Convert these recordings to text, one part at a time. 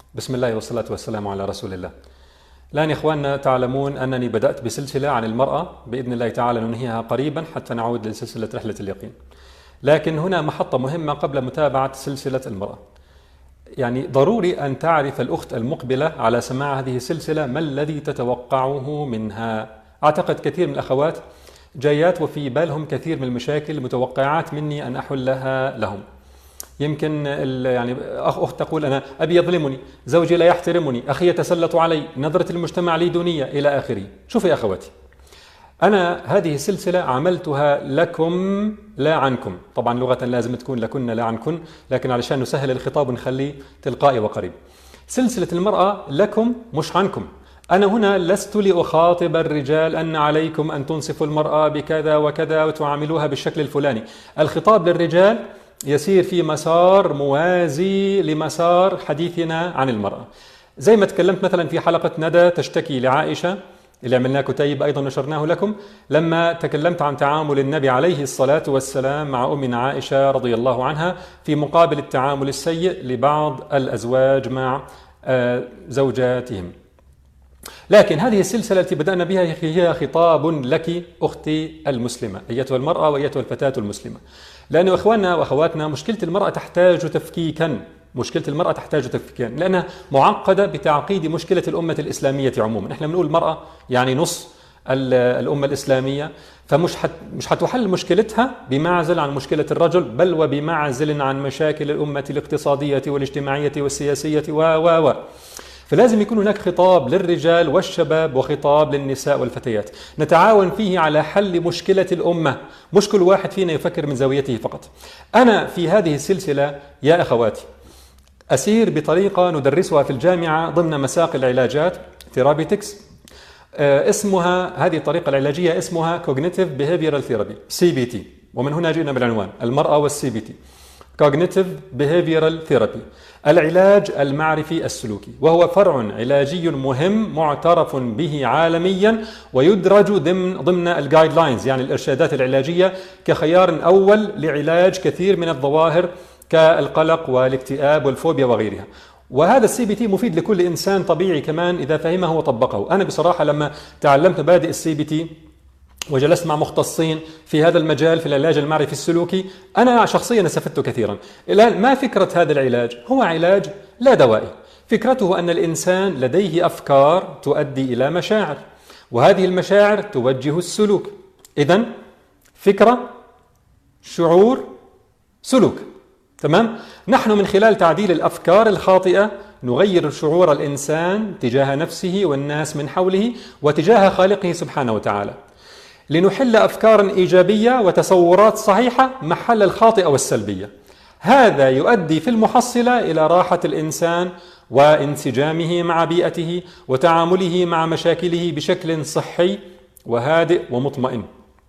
بسم الله والصلاة والسلام على رسول الله. الآن يا إخواننا تعلمون أنني بدأت بسلسلة عن المرأة، بإذن الله تعالى ننهيها قريبا حتى نعود لسلسلة رحلة اليقين. لكن هنا محطة مهمة قبل متابعة سلسلة المرأة. يعني ضروري أن تعرف الأخت المقبلة على سماع هذه السلسلة ما الذي تتوقعه منها. أعتقد كثير من الأخوات جايات وفي بالهم كثير من المشاكل متوقعات مني أن أحلها لهم. يمكن يعني أخت تقول أنا أبي يظلمني، زوجي لا يحترمني، أخي يتسلط علي، نظرة المجتمع لي دونية إلى آخره. شوفوا يا أخواتي، أنا هذه السلسلة عملتها لكم لا عنكم. طبعا لغة لازم تكون لكن لا عنكن، لكن علشان نسهل الخطاب ونخليه تلقائي وقريب. سلسلة المرأة لكم مش عنكم. أنا هنا لست لأخاطب الرجال أن عليكم أن تنصفوا المرأة بكذا وكذا وتعاملوها بالشكل الفلاني. الخطاب للرجال يسير في مسار موازي لمسار حديثنا عن المرأة. زي ما تكلمت مثلا في حلقة ندى تشتكي لعائشة اللي عملناه كتيب أيضا نشرناه لكم، لما تكلمت عن تعامل النبي عليه الصلاة والسلام مع أمنا عائشة رضي الله عنها في مقابل التعامل السيء لبعض الأزواج مع زوجاتهم. لكن هذه السلسلة التي بدأنا بها هي خطاب لك أختي المسلمة، أيتها المرأة وأيتها الفتاة المسلمة. لأنه إخواننا وأخواتنا مشكلة المرأة تحتاج تفكيكا، مشكلة المرأة تحتاج تفكيكا لأنها معقدة بتعقيد مشكلة الأمة الإسلامية عموما. إحنا بنقول المرأة يعني نص الأمة الإسلامية، مش حتحل مشكلتها بمعزل عن مشكلة الرجل، بل وبمعزل عن مشاكل الأمة الاقتصادية والاجتماعية والسياسية و فلازم يكون هناك خطاب للرجال والشباب وخطاب للنساء والفتيات نتعاون فيه على حل مشكلة الأمة، مش كل واحد فينا يفكر من زاويته فقط. أنا في هذه السلسلة يا أخواتي أسير بطريقة ندرسها في الجامعة ضمن مساق العلاجات ثيرابيتكس، اسمها هذه الطريقة العلاجية اسمها Cognitive Behavioral Therapy CBT، ومن هنا جئنا بالعنوان المرأة والسي بي تي. Cognitive Behavioral Therapy، العلاج المعرفي السلوكي، وهو فرع علاجي مهم معترف به عالميا ويدرج ضمن الجايد لاينز يعني الإرشادات العلاجية كخيار أول لعلاج كثير من الظواهر كالقلق والاكتئاب والفوبيا وغيرها. وهذا السي بي تي مفيد لكل إنسان طبيعي كمان إذا فهمه وطبقه. أنا بصراحة لما تعلمت مبادئ السي بي تي وجلست مع مختصين في هذا المجال في العلاج المعرفي السلوكي، أنا شخصيا استفدت كثيرا. الآن ما فكرة هذا العلاج؟ هو علاج لا دوائي. فكرته أن الإنسان لديه أفكار تؤدي إلى مشاعر، وهذه المشاعر توجه السلوك. إذن فكرة، شعور، سلوك. تمام؟ نحن من خلال تعديل الأفكار الخاطئة نغير شعور الإنسان تجاه نفسه والناس من حوله وتجاه خالقه سبحانه وتعالى، لنحل أفكارا إيجابية وتصورات صحيحة محل الخاطئة والسلبية. هذا يؤدي في المحصلة إلى راحة الإنسان وانسجامه مع بيئته وتعامله مع مشاكله بشكل صحي وهادئ ومطمئن.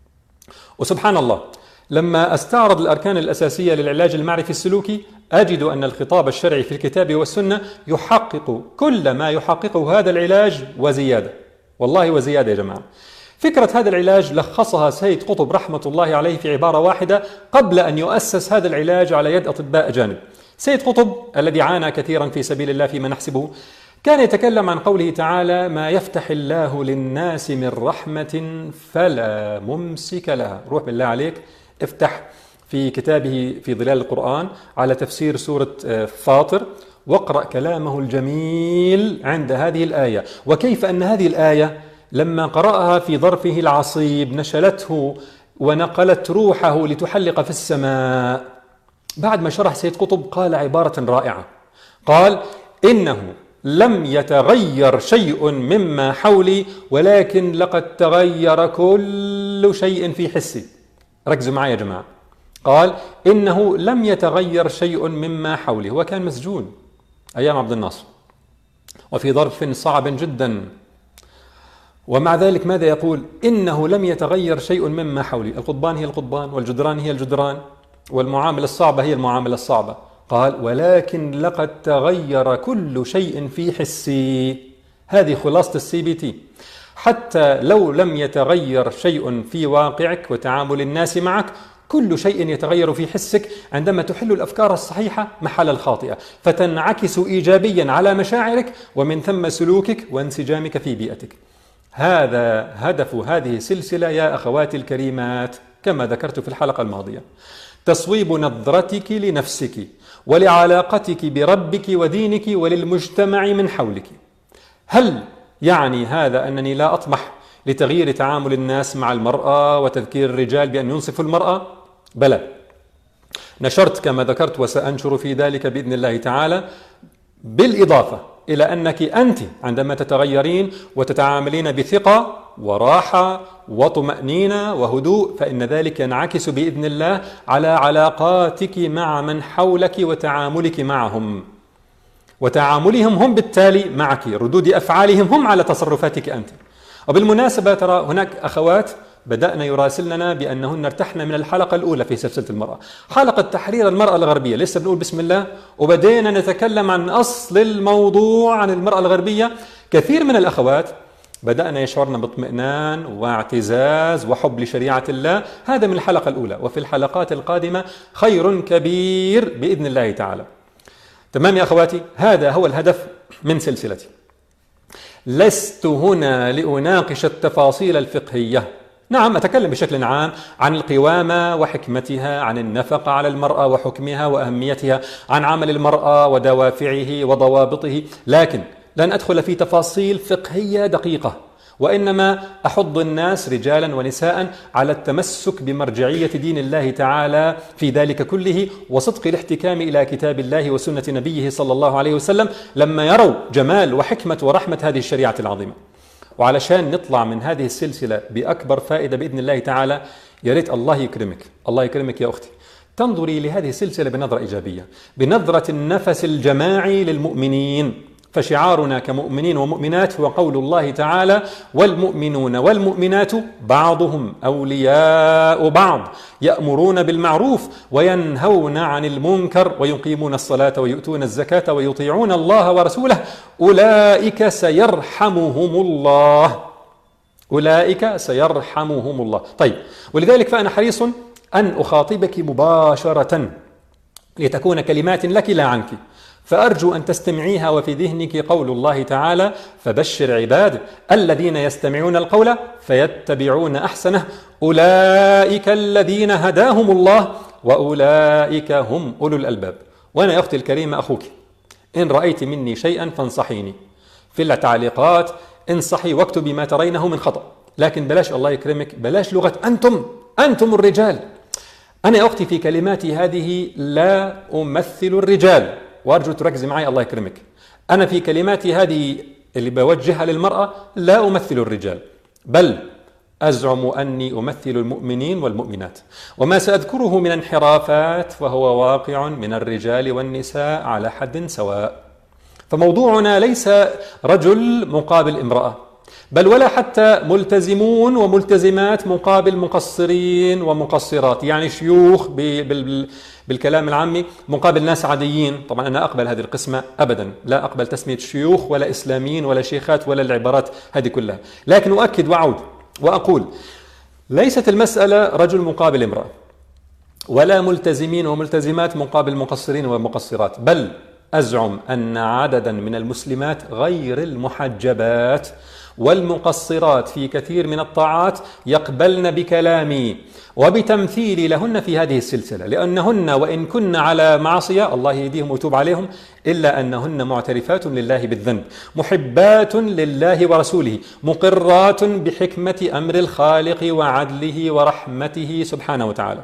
وسبحان الله، لما أستعرض الأركان الأساسية للعلاج المعرفي السلوكي أجد أن الخطاب الشرعي في الكتاب والسنة يحقق كل ما يحققه هذا العلاج وزيادة، والله وزيادة يا جماعة. فكرة هذا العلاج لخصها سيد قطب رحمة الله عليه في عبارة واحدة قبل أن يؤسس هذا العلاج على يد أطباء أجانب. سيد قطب الذي عانى كثيرا في سبيل الله فيما نحسبه كان يتكلم عن قوله تعالى: ما يفتح الله للناس من رحمة فلا ممسك لها. روح بالله عليك افتح في كتابه في ظلال القرآن على تفسير سورة فاطر واقرأ كلامه الجميل عند هذه الآية، وكيف أن هذه الآية لما قرأها في ظرفه العصيب نشلته ونقلت روحه لتحلق في السماء. بعد ما شرح سيد قطب قال عبارة رائعة، قال: إنه لم يتغير شيء مما حولي ولكن لقد تغير كل شيء في حسي. ركزوا معي يا جماعة. قال: إنه لم يتغير شيء مما حولي. هو كان مسجون أيام عبد الناصر وفي ظرف صعب جدا، ومع ذلك ماذا يقول؟ إنه لم يتغير شيء مما حولي. القضبان هي القضبان والجدران هي الجدران والمعاملة الصعبة هي المعاملة الصعبة. قال: ولكن لقد تغير كل شيء في حسي. هذه خلاصة السي بي تي. حتى لو لم يتغير شيء في واقعك وتعامل الناس معك، كل شيء يتغير في حسك عندما تحل الأفكار الصحيحة محل الخاطئة، فتنعكس إيجابيا على مشاعرك ومن ثم سلوكك وانسجامك في بيئتك. هذا هدف هذه السلسلة يا أخواتي الكريمات، كما ذكرت في الحلقة الماضية: تصويب نظرتك لنفسك ولعلاقتك بربك ودينك وللمجتمع من حولك. هل يعني هذا أنني لا أطمح لتغيير تعامل الناس مع المرأة وتذكير الرجال بأن ينصفوا المرأة؟ بلى، نشرت كما ذكرت وسأنشر في ذلك بإذن الله تعالى، بالإضافة إلى أنك أنت عندما تتغيرين وتتعاملين بثقة وراحة وطمأنينة وهدوء، فإن ذلك ينعكس بإذن الله على علاقاتك مع من حولك وتعاملك معهم، وتعاملهم هم بالتالي معك، ردود أفعالهم هم على تصرفاتك أنت. وبالمناسبة ترى هناك أخوات بدأنا يراسلنا بأنهن ارتحنا من الحلقة الأولى في سلسلة المرأة، حلقة تحرير المرأة الغربية، لسه بنقول بسم الله وبدينا نتكلم عن أصل الموضوع عن المرأة الغربية. كثير من الأخوات بدأنا يشعرن باطمئنان واعتزاز وحب لشريعة الله، هذا من الحلقة الأولى. وفي الحلقات القادمة خير كبير بإذن الله تعالى. تمام يا أخواتي، هذا هو الهدف من سلسلتي. لست هنا لأناقش التفاصيل الفقهية، نعم أتكلم بشكل عام عن القوامة وحكمتها، عن النفقة على المرأة وحكمها وأهميتها، عن عمل المرأة ودوافعه وضوابطه، لكن لن أدخل في تفاصيل فقهية دقيقة، وإنما أحض الناس رجالا ونساء على التمسك بمرجعية دين الله تعالى في ذلك كله، وصدق الاحتكام إلى كتاب الله وسنة نبيه صلى الله عليه وسلم لما يروا جمال وحكمة ورحمة هذه الشريعة العظيمة. وعلشان نطلع من هذه السلسلة بأكبر فائدة بإذن الله تعالى، يا ريت الله يكرمك، الله يكرمك يا أختي، تنظري لهذه السلسلة بنظرة إيجابية، بنظرة النفس الجماعي للمؤمنين. فشعارنا كمؤمنين ومؤمنات هو قول الله تعالى: والمؤمنون والمؤمنات بعضهم أولياء بعض يأمرون بالمعروف وينهون عن المنكر ويقيمون الصلاة ويؤتون الزكاة ويطيعون الله ورسوله أولئك سيرحمهم الله، أولئك سيرحمهم الله. طيب، ولذلك فأنا حريص أن أخاطبك مباشرة لتكون كلمات لك لا عنك، فأرجو أن تستمعيها وفي ذهنك قول الله تعالى: فبشر عباد الذين يستمعون القول فيتبعون أحسنه أولئك الذين هداهم الله وأولئك هم أولو الألباب. وأنا يا أختي الكريمة أخوك، إن رأيت مني شيئا فانصحيني في التعليقات، انصحي واكتبي ما ترينه من خطأ، لكن بلاش الله يكرمك، بلاش لغة أنتم الرجال. أنا يا أختي في كلماتي هذه لا أمثل الرجال، وأرجو تركزي معي الله يكرمك. أنا في كلماتي هذه اللي بوجهها للمرأة لا أمثل الرجال، بل أزعم أني أمثل المؤمنين والمؤمنات، وما سأذكره من انحرافات فهو واقع من الرجال والنساء على حد سواء. فموضوعنا ليس رجل مقابل امرأة، بل ولا حتى ملتزمون وملتزمات مقابل مقصرين ومقصرات، يعني شيوخ بالكلام العامي مقابل ناس عاديين. طبعا أنا أقبل هذه القسمة أبدا، لا أقبل تسمية شيوخ ولا إسلاميين ولا شيخات ولا العبارات هذه كلها، لكن أؤكد وأعود وأقول: ليست المسألة رجل مقابل امرأة، ولا ملتزمين وملتزمات مقابل مقصرين ومقصرات، بل أزعم أن عددا من المسلمات غير المحجبات والمقصرات في كثير من الطاعات يقبلن بكلامي وبتمثيلي لهن في هذه السلسلة، لأنهن وإن كن على معصية الله يهديهم ويتوب عليهم، إلا أنهن معترفات لله بالذنب، محبات لله ورسوله، مقرات بحكمة أمر الخالق وعدله ورحمته سبحانه وتعالى.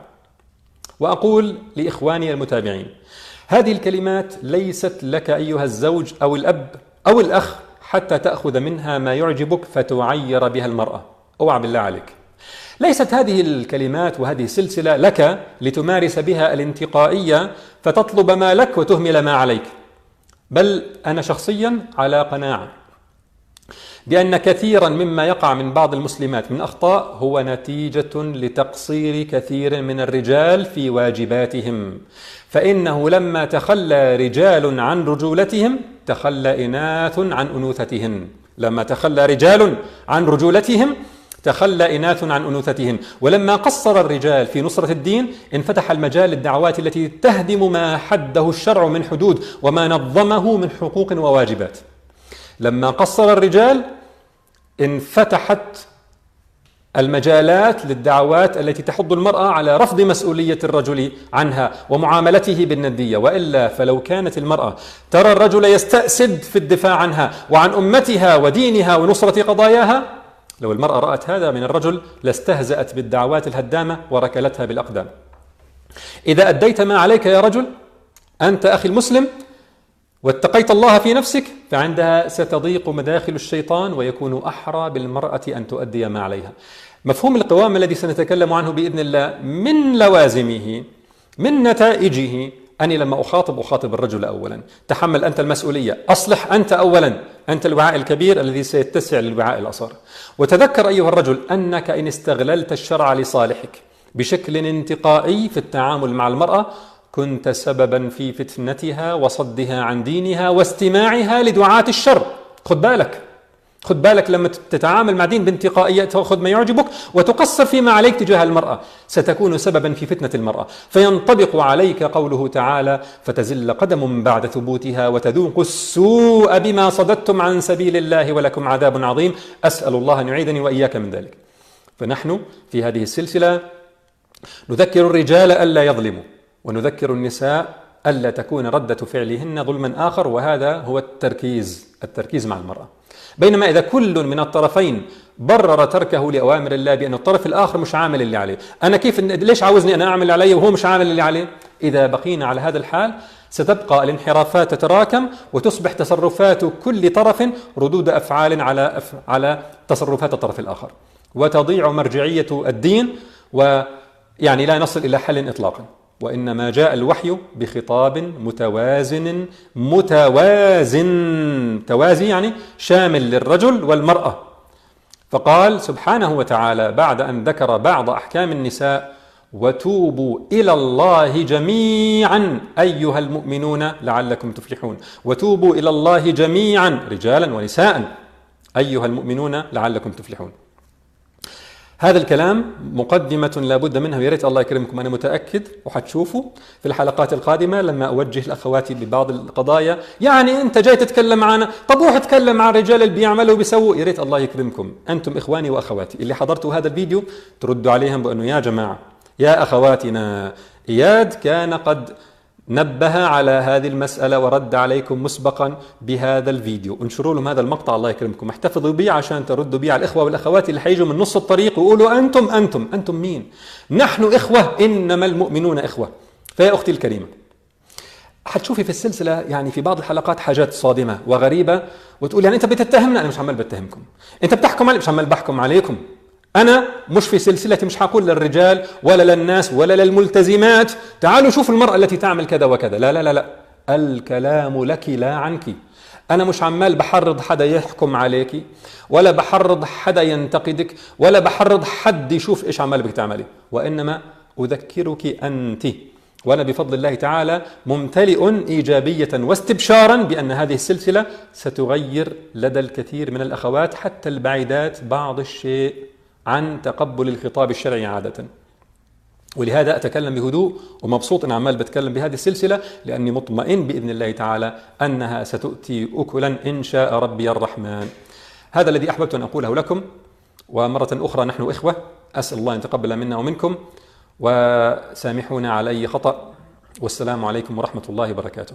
وأقول لإخواني المتابعين: هذه الكلمات ليست لك أيها الزوج أو الأب أو الأخ حتى تأخذ منها ما يعجبك فتعير بها المرأة، اوعى بالله عليك. ليست هذه الكلمات وهذه السلسلة لك لتمارس بها الانتقائية فتطلب ما لك وتهمل ما عليك، بل أنا شخصيا على قناعة بأن كثيرا مما يقع من بعض المسلمات من أخطاء هو نتيجة لتقصير كثير من الرجال في واجباتهم، فإنه لما تخلى رجال عن رجولتهم تخلى إناث عن أنوثتهن، لما تخلى رجال عن رجولتهم تخلى إناث عن أنوثتهن. ولما قصر الرجال في نصرة الدين انفتح المجال للدعوات التي تهدم ما حده الشرع من حدود وما نظمه من حقوق وواجبات. لما قصر الرجال انفتحت المجالات للدعوات التي تحض المرأة على رفض مسؤولية الرجل عنها ومعاملته بالندية. وإلا فلو كانت المرأة ترى الرجل يستأسد في الدفاع عنها وعن أمتها ودينها ونصرة قضاياها، لو المرأة رأت هذا من الرجل لاستهزأت بالدعوات الهدامة وركلتها بالأقدام. إذا أديت ما عليك يا رجل أنت أخي المسلم واتقيت الله في نفسك، فعندها ستضيق مداخل الشيطان ويكون أحرى بالمرأة أن تؤدي ما عليها. مفهوم القوام الذي سنتكلم عنه بإذن الله من لوازمه من نتائجه أني لما أخاطب الرجل أولا، تحمل أنت المسؤولية، أصلح أنت أولا، أنت الوعاء الكبير الذي سيتسع للوعاء الأصغر. وتذكر أيها الرجل أنك إن استغللت الشرع لصالحك بشكل انتقائي في التعامل مع المرأة كنت سببا في فتنتها وصدها عن دينها واستماعها لدعاة الشر. خد بالك لما تتعامل مع دين بانتقائية، تأخذ ما يعجبك وتقصر فيما عليك تجاه المرأة، ستكون سببا في فتنة المرأة. فينطبق عليك قوله تعالى: فتزل قدم بعد ثبوتها وتذوق السوء بما صددتم عن سبيل الله ولكم عذاب عظيم. أسأل الله أن يعيذني وإياك من ذلك. فنحن في هذه السلسلة نذكر الرجال ألا يظلموا، ونذكر النساء ألا تكون ردة فعلهن ظلما آخر، وهذا هو التركيز مع المرأة. بينما إذا كل من الطرفين برر تركه لأوامر الله بأن الطرف الآخر مش عامل اللي عليه، أنا ليش عاوزني أنا أعمل اللي علي وهو مش عامل اللي عليه؟ إذا بقينا على هذا الحال ستبقى الانحرافات تتراكم وتصبح تصرفات كل طرف ردود أفعال على تصرفات الطرف الآخر، وتضيع مرجعية الدين، ويعني لا نصل إلى حل إطلاقا. وإنما جاء الوحي بخطاب متوازن توازي يعني شامل للرجل والمرأة. فقال سبحانه وتعالى بعد أن ذكر بعض أحكام النساء: وتوبوا إلى الله جميعا أيها المؤمنون لعلكم تفلحون. وتوبوا إلى الله جميعا رجالا ونساء أيها المؤمنون لعلكم تفلحون. هذا الكلام مقدمة لا بد منها، ويا ريت الله يكرمكم أنا متأكد وحتشوفوا في الحلقات القادمة لما أوجه الأخوات ببعض القضايا. يعني أنت جاي تتكلم معنا، طب روح اتكلم مع الرجال اللي بيعملوا وبيسووا. يا ريت الله يكرمكم أنتم إخواني وأخواتي اللي حضرتوا هذا الفيديو تردوا عليهم بأنه يا جماعة يا أخواتنا إياد كان قد نبه على هذه المسألة ورد عليكم مسبقا بهذا الفيديو. انشروا لهم هذا المقطع الله يكرمكم، احتفظوا به عشان تردوا به على الإخوة والأخوات اللي حيجوا من نص الطريق ويقولوا أنتم مين؟ نحن إخوة، إنما المؤمنون إخوة. فيا أختي الكريمة، حتشوفي في السلسلة يعني في بعض الحلقات حاجات صادمة وغريبة، وتقول يعني أنت بتتهمنا، أنا مش عمال بتهمكم، أنت بتحكم علي، مش عمال بحكم عليكم. أنا مش في سلسلتي مش هقول للرجال ولا للناس ولا للملتزمات تعالوا شوفوا المرأة التي تعمل كذا وكذا، لا لا لا لا، الكلام لك لا عنك. أنا مش عمال بحرض حدا يحكم عليك، ولا بحرض حدا ينتقدك، ولا بحرض حد يشوف إيش عمال بك تعملي، وإنما أذكرك أنت. وأنا بفضل الله تعالى ممتلئ إيجابية واستبشارا بأن هذه السلسلة ستغير لدى الكثير من الأخوات حتى البعيدات بعض الشيء عن تقبل الخطاب الشرعي عادة. ولهذا أتكلم بهدوء ومبسوط أن عمال بتكلم بهذه السلسلة، لأني مطمئن بإذن الله تعالى أنها ستؤتي أكلا إن شاء ربي الرحمن. هذا الذي أحببت أن أقوله لكم، ومرة أخرى نحن إخوة، أسأل الله أن يتقبل منا ومنكم، وسامحونا على أي خطأ، والسلام عليكم ورحمة الله وبركاته.